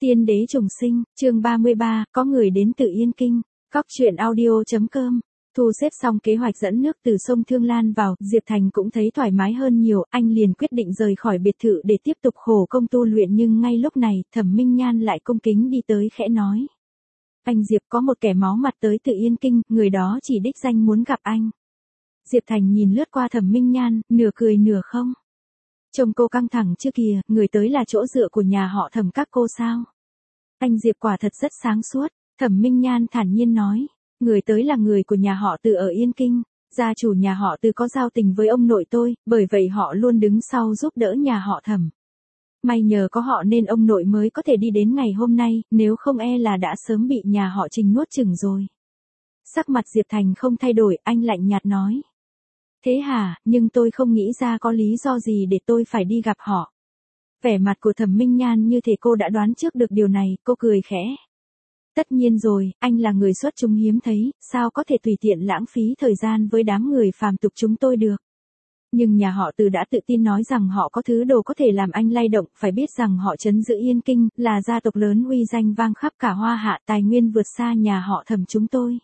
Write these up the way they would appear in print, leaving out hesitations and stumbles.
Tiên đế trùng sinh, chương 33, có người đến từ Yên Kinh. Cóc truyện audio.com. Thu xếp xong kế hoạch dẫn nước từ sông Thương Lan vào, Diệp Thành cũng thấy thoải mái hơn nhiều, anh liền quyết định rời khỏi biệt thự để tiếp tục khổ công tu luyện, nhưng ngay lúc này, Thẩm Minh Nhan lại cung kính đi tới khẽ nói. Anh Diệp, có một kẻ máu mặt tới từ Yên Kinh, người đó chỉ đích danh muốn gặp anh. Diệp Thành nhìn lướt qua Thẩm Minh Nhan, nửa cười nửa không. Trông cô căng thẳng chưa kìa, người tới là chỗ dựa của nhà họ Thẩm các cô sao? Anh Diệp quả thật rất sáng suốt, Thẩm Minh Nhan thản nhiên nói. Người tới là người của nhà họ Từ ở Yên Kinh, gia chủ nhà họ Từ có giao tình với ông nội tôi, bởi vậy họ luôn đứng sau giúp đỡ nhà họ Thẩm. May nhờ có họ nên ông nội mới có thể đi đến ngày hôm nay, nếu không e là đã sớm bị nhà họ Trình nuốt chửng rồi. Sắc mặt Diệp Thành không thay đổi, anh lạnh nhạt nói. Thế hả, nhưng tôi không nghĩ ra có lý do gì để tôi phải đi gặp họ. Vẻ mặt của Thẩm Minh Nhan như thể cô đã đoán trước được điều này, cô cười khẽ. Tất nhiên rồi, anh là người xuất chúng hiếm thấy, sao có thể tùy tiện lãng phí thời gian với đám người phàm tục chúng tôi được. Nhưng nhà họ Từ đã tự tin nói rằng họ có thứ đồ có thể làm anh lay động, phải biết rằng họ trấn giữ Yên Kinh, là gia tộc lớn uy danh vang khắp cả Hoa Hạ, tài nguyên vượt xa nhà họ Thẩm chúng tôi.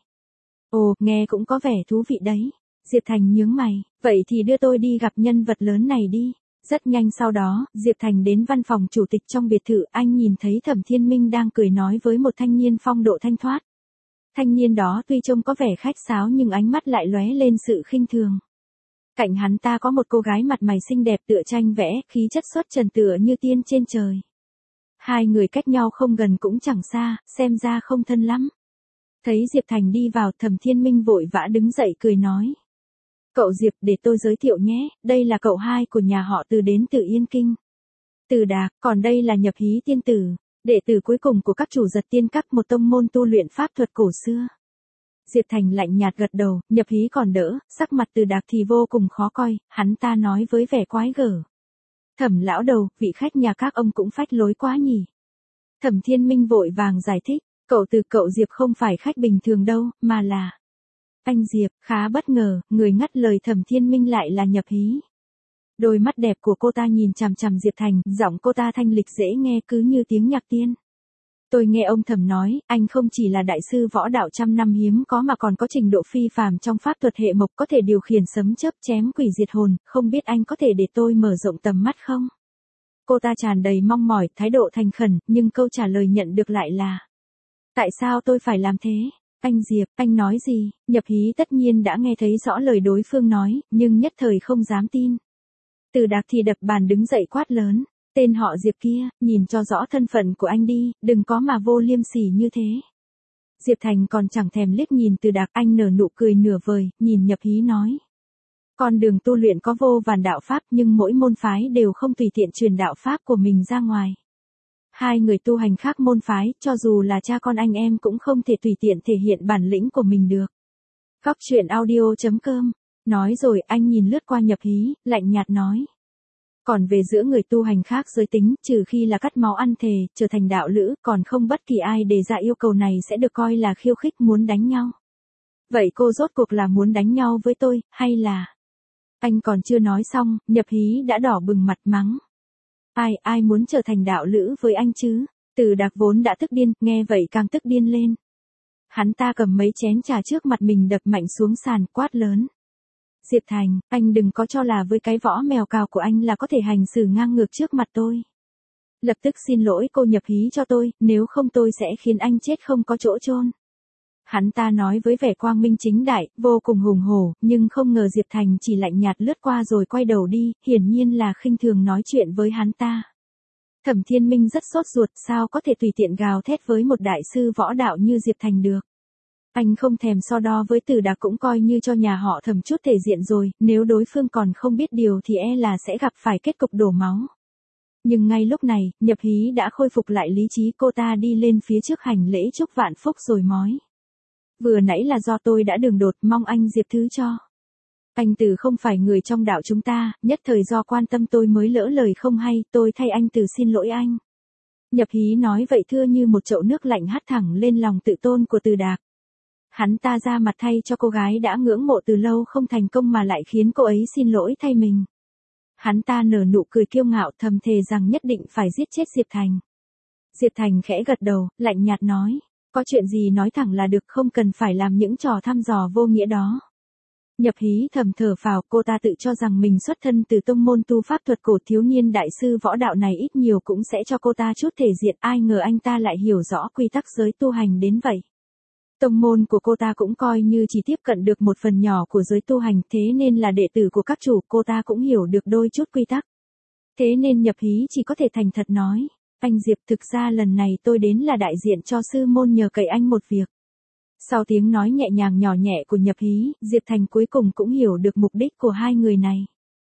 Ồ, nghe cũng có vẻ thú vị đấy. Diệp Thành nhướng mày, vậy thì đưa tôi đi gặp nhân vật lớn này đi. Rất nhanh sau đó, Diệp Thành đến văn phòng chủ tịch trong biệt thự, anh nhìn thấy Thẩm Thiên Minh đang cười nói với một thanh niên phong độ thanh thoát. Thanh niên đó tuy trông có vẻ khách sáo nhưng ánh mắt lại lóe lên sự khinh thường. Cạnh hắn ta có một cô gái mặt mày xinh đẹp tựa tranh vẽ, khí chất xuất trần tựa như tiên trên trời. Hai người cách nhau không gần cũng chẳng xa, xem ra không thân lắm. Thấy Diệp Thành đi vào, Thẩm Thiên Minh vội vã đứng dậy cười nói. Cậu Diệp, để tôi giới thiệu nhé, đây là cậu hai của nhà họ Từ đến từ Yên Kinh. Từ Đạc, còn đây là Nhập Hí tiên tử, đệ tử cuối cùng của các chủ Giật Tiên Các, một tông môn tu luyện pháp thuật cổ xưa. Diệp Thành lạnh nhạt gật đầu, Nhập Hí còn đỡ, sắc mặt Từ Đạc thì vô cùng khó coi, hắn ta nói với vẻ quái gở. Thẩm lão đầu, vị khách nhà các ông cũng phách lối quá nhỉ. Thẩm Thiên Minh vội vàng giải thích, cậu Diệp không phải khách bình thường đâu, mà là... Anh Diệp, khá bất ngờ, người ngắt lời Thẩm Thiên Minh lại là Nhập Hí. Đôi mắt đẹp của cô ta nhìn chằm chằm Diệp Thành, giọng cô ta thanh lịch dễ nghe cứ như tiếng nhạc tiên. Tôi nghe ông Thẩm nói, anh không chỉ là đại sư võ đạo trăm năm hiếm có mà còn có trình độ phi phàm trong pháp thuật hệ mộc, có thể điều khiển sấm chớp chém quỷ diệt hồn, không biết anh có thể để tôi mở rộng tầm mắt không? Cô ta tràn đầy mong mỏi, thái độ thành khẩn, nhưng câu trả lời nhận được lại là. Tại sao tôi phải làm thế? Anh Diệp, anh nói gì? Nhập Hí tất nhiên đã nghe thấy rõ lời đối phương nói, nhưng nhất thời không dám tin. Từ Đạc thì đập bàn đứng dậy quát lớn. Tên họ Diệp kia, nhìn cho rõ thân phận của anh đi, đừng có mà vô liêm sỉ như thế. Diệp Thành còn chẳng thèm liếc nhìn Từ Đạc, anh nở nụ cười nửa vời, nhìn Nhập Hí nói. Con đường tu luyện có vô vàn đạo pháp nhưng mỗi môn phái đều không tùy tiện truyền đạo pháp của mình ra ngoài. Hai người tu hành khác môn phái, cho dù là cha con anh em cũng không thể tùy tiện thể hiện bản lĩnh của mình được. Cóc truyện audio.com. Nói rồi anh nhìn lướt qua Nhập Hí, lạnh nhạt nói. Còn về giữa người tu hành khác giới tính, trừ khi là cắt máu ăn thề, trở thành đạo lữ, còn không bất kỳ ai đề ra yêu cầu này sẽ được coi là khiêu khích muốn đánh nhau. Vậy cô rốt cuộc là muốn đánh nhau với tôi, hay là... Anh còn chưa nói xong, Nhập Hí đã đỏ bừng mặt mắng. Ai muốn trở thành đạo lữ với anh chứ? Từ Đạc vốn đã tức điên, nghe vậy càng tức điên lên. Hắn ta cầm mấy chén trà trước mặt mình đập mạnh xuống sàn, quát lớn. Diệp Thành, anh đừng có cho là với cái võ mèo cào của anh là có thể hành xử ngang ngược trước mặt tôi. Lập tức xin lỗi cô Nhập Hí cho tôi, nếu không tôi sẽ khiến anh chết không có chỗ chôn. Hắn ta nói với vẻ quang minh chính đại, vô cùng hùng hổ, nhưng không ngờ Diệp Thành chỉ lạnh nhạt lướt qua rồi quay đầu đi, hiển nhiên là khinh thường nói chuyện với hắn ta. Thẩm Thiên Minh rất sốt ruột, sao có thể tùy tiện gào thét với một đại sư võ đạo như Diệp Thành được. Anh không thèm so đo với Từ Đạc cũng coi như cho nhà họ Thẩm chút thể diện rồi, nếu đối phương còn không biết điều thì e là sẽ gặp phải kết cục đổ máu. Nhưng ngay lúc này, Nhập Hí đã khôi phục lại lý trí, cô ta đi lên phía trước hành lễ chúc vạn phúc rồi mói. Vừa nãy là do tôi đã đường đột, mong anh Diệp thứ cho. Anh Từ không phải người trong đạo chúng ta, nhất thời do quan tâm tôi mới lỡ lời không hay, tôi thay anh Từ xin lỗi anh. Nhập Hí nói vậy thưa như một chậu nước lạnh hắt thẳng lên lòng tự tôn của Từ Đạc. Hắn ta ra mặt thay cho cô gái đã ngưỡng mộ từ lâu không thành công mà lại khiến cô ấy xin lỗi thay mình. Hắn ta nở nụ cười kiêu ngạo thầm thề rằng nhất định phải giết chết Diệp Thành. Diệp Thành khẽ gật đầu, lạnh nhạt nói. Có chuyện gì nói thẳng là được, không cần phải làm những trò thăm dò vô nghĩa đó. Nhập Hí thầm thở phào, cô ta tự cho rằng mình xuất thân từ tông môn tu pháp thuật cổ, thiếu niên đại sư võ đạo này ít nhiều cũng sẽ cho cô ta chút thể diện, ai ngờ anh ta lại hiểu rõ quy tắc giới tu hành đến vậy. Tông môn của cô ta cũng coi như chỉ tiếp cận được một phần nhỏ của giới tu hành, thế nên là đệ tử của các chủ, cô ta cũng hiểu được đôi chút quy tắc. Thế nên Nhập Hí chỉ có thể thành thật nói, anh Diệp, thực ra lần này tôi đến là đại diện cho sư môn nhờ cậy anh một việc. Sau tiếng nói nhẹ nhàng nhỏ nhẹ của Nhập Hí, Diệp Thành cuối cùng cũng hiểu được mục đích của hai người này.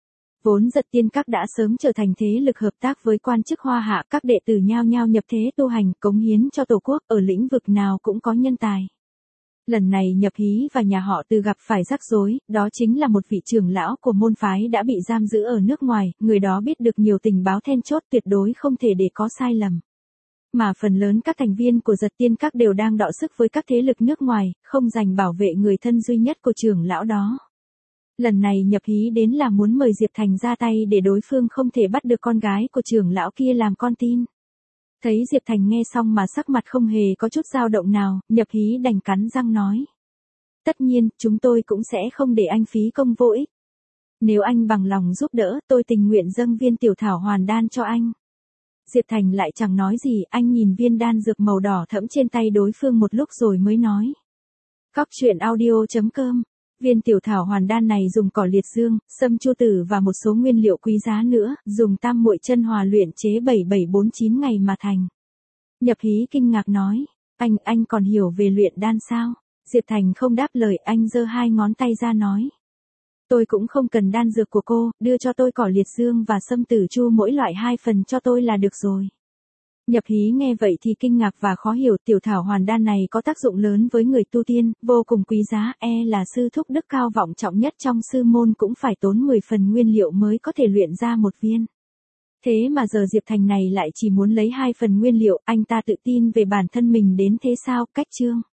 Vốn Giật Tiên Các đã sớm trở thành thế lực hợp tác với quan chức Hoa Hạ, các đệ tử nhao nhao nhập thế tu hành, cống hiến cho Tổ quốc, ở lĩnh vực nào cũng có nhân tài. Lần này Nhập Hí và nhà họ Từ gặp phải rắc rối, đó chính là một vị trưởng lão của môn phái đã bị giam giữ ở nước ngoài, người đó biết được nhiều tình báo then chốt, tuyệt đối không thể để có sai lầm. Mà phần lớn các thành viên của Giật Tiên Các đều đang đọ sức với các thế lực nước ngoài, không giành bảo vệ người thân duy nhất của trưởng lão đó. Lần này Nhập Hí đến là muốn mời Diệp Thành ra tay để đối phương không thể bắt được con gái của trưởng lão kia làm con tin. Thấy Diệp Thành nghe xong mà sắc mặt không hề có chút dao động nào, Nhập Hí đành cắn răng nói. Tất nhiên, chúng tôi cũng sẽ không để anh phí công vô ích. Nếu anh bằng lòng giúp đỡ, tôi tình nguyện dâng viên tiểu thảo hoàn đan cho anh. Diệp Thành lại chẳng nói gì, anh nhìn viên đan dược màu đỏ thẫm trên tay đối phương một lúc rồi mới nói. Cóc truyện audio.com. Viên tiểu thảo hoàn đan này dùng cỏ liệt dương, sâm chu tử và một số nguyên liệu quý giá nữa, dùng tam muội chân hòa luyện chế 7749 ngày mà thành. Nhập Hí kinh ngạc nói, anh còn hiểu về luyện đan sao? Diệp Thành không đáp lời, anh giơ hai ngón tay ra nói. Tôi cũng không cần đan dược của cô, đưa cho tôi cỏ liệt dương và sâm tử chu mỗi loại 2 phần cho tôi là được rồi. Nhập Hí nghe vậy thì kinh ngạc và khó hiểu, tiểu thảo hoàn đan này có tác dụng lớn với người tu tiên, vô cùng quý giá, là sư thúc đức cao vọng trọng nhất trong sư môn cũng phải tốn 10 phần nguyên liệu mới có thể luyện ra một viên. Thế mà giờ Diệp Thành này lại chỉ muốn lấy 2 phần nguyên liệu, anh ta tự tin về bản thân mình đến thế sao? Cách chương